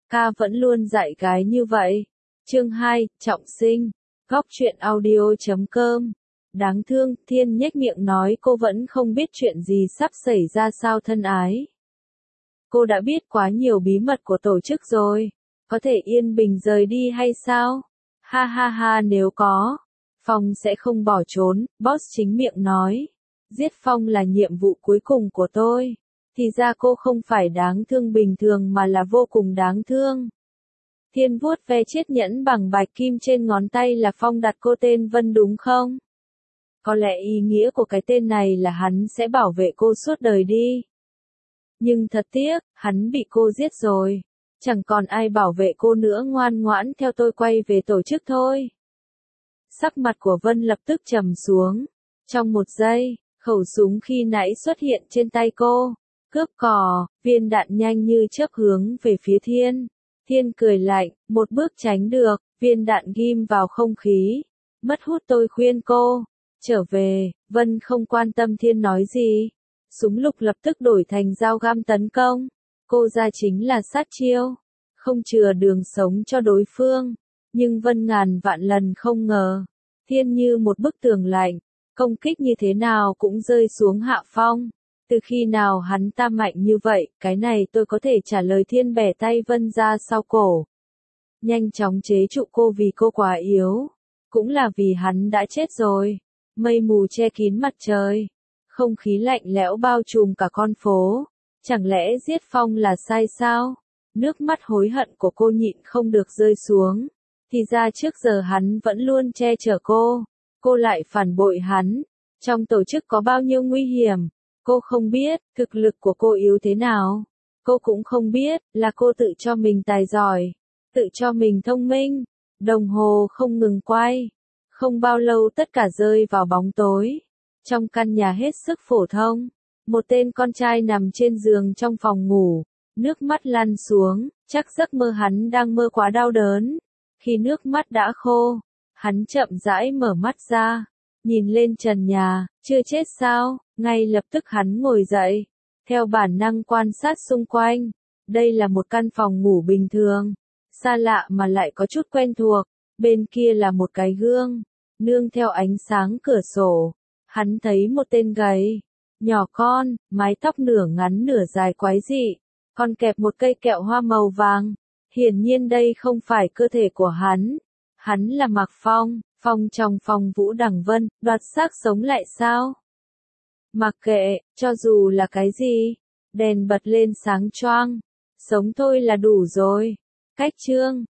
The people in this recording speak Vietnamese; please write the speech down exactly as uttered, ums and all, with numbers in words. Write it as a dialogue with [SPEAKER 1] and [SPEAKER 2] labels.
[SPEAKER 1] ca vẫn luôn dạy gái như vậy. Chương hai, trọng sinh. Góc truyện audio chấm com. Đáng thương, Thiên nhếch miệng nói cô vẫn không biết chuyện gì sắp xảy ra sao thân ái. Cô đã biết quá nhiều bí mật của tổ chức rồi. Có thể yên bình rời đi hay sao? Ha ha ha, nếu có, Phong sẽ không bỏ trốn, boss chính miệng nói. Giết Phong là nhiệm vụ cuối cùng của tôi. Thì ra cô không phải đáng thương bình thường mà là vô cùng đáng thương. Thiên vuốt ve chiếc nhẫn bằng bạch kim trên ngón tay là Phong đặt cô tên Vân đúng không? Có lẽ ý nghĩa của cái tên này là hắn sẽ bảo vệ cô suốt đời đi. Nhưng thật tiếc, hắn bị cô giết rồi. Chẳng còn ai bảo vệ cô nữa, ngoan ngoãn theo tôi quay về tổ chức thôi. Sắc mặt của Vân lập tức trầm xuống. Trong một giây, khẩu súng khi nãy xuất hiện trên tay cô. Cướp cò, viên đạn nhanh như chớp hướng về phía Thiên. Thiên cười lạnh, một bước tránh được, viên đạn ghim vào không khí. Mất hút, tôi khuyên cô. Trở về, Vân không quan tâm Thiên nói gì. Súng lục lập tức đổi thành dao găm tấn công. Cô ra chính là sát chiêu. Không chừa đường sống cho đối phương. Nhưng Vân ngàn vạn lần không ngờ. Thiên như một bức tường lạnh. Công kích như thế nào cũng rơi xuống hạ phong. Từ khi nào hắn ta mạnh như vậy, cái này tôi có thể trả lời. Thiên bẻ tay Vân ra sau cổ. Nhanh chóng chế trụ cô vì cô quá yếu. Cũng là vì hắn đã chết rồi. Mây mù che kín mặt trời. Không khí lạnh lẽo bao trùm cả con phố. Chẳng lẽ giết Phong là sai sao? Nước mắt hối hận của cô nhịn không được rơi xuống. Thì ra trước giờ hắn vẫn luôn che chở cô. Cô lại phản bội hắn. Trong tổ chức có bao nhiêu nguy hiểm. Cô không biết, thực lực của cô yếu thế nào. Cô cũng không biết, là cô tự cho mình tài giỏi. Tự cho mình thông minh. Đồng hồ không ngừng quay. Không bao lâu tất cả rơi vào bóng tối. Trong căn nhà hết sức phổ thông. Một tên con trai nằm trên giường trong phòng ngủ. Nước mắt lăn xuống, chắc giấc mơ hắn đang mơ quá đau đớn. Khi nước mắt đã khô, hắn chậm rãi mở mắt ra. Nhìn lên trần nhà, chưa chết sao? Ngay lập tức hắn ngồi dậy. Theo bản năng quan sát xung quanh. Đây là một căn phòng ngủ bình thường. Xa lạ mà lại có chút quen thuộc. Bên kia là một cái gương. Nương theo ánh sáng cửa sổ. Hắn thấy một tên gầy. Nhỏ con, mái tóc nửa ngắn nửa dài quái dị. Còn kẹp một cây kẹo hoa màu vàng. Hiển nhiên đây không phải cơ thể của hắn. Hắn là Mạc Phong. Phong trong phòng Vũ Đằng Vân, đoạt xác sống lại sao? Mặc kệ, cho dù là cái gì, đèn bật lên sáng choang. Sống thôi là đủ rồi. Cách chương.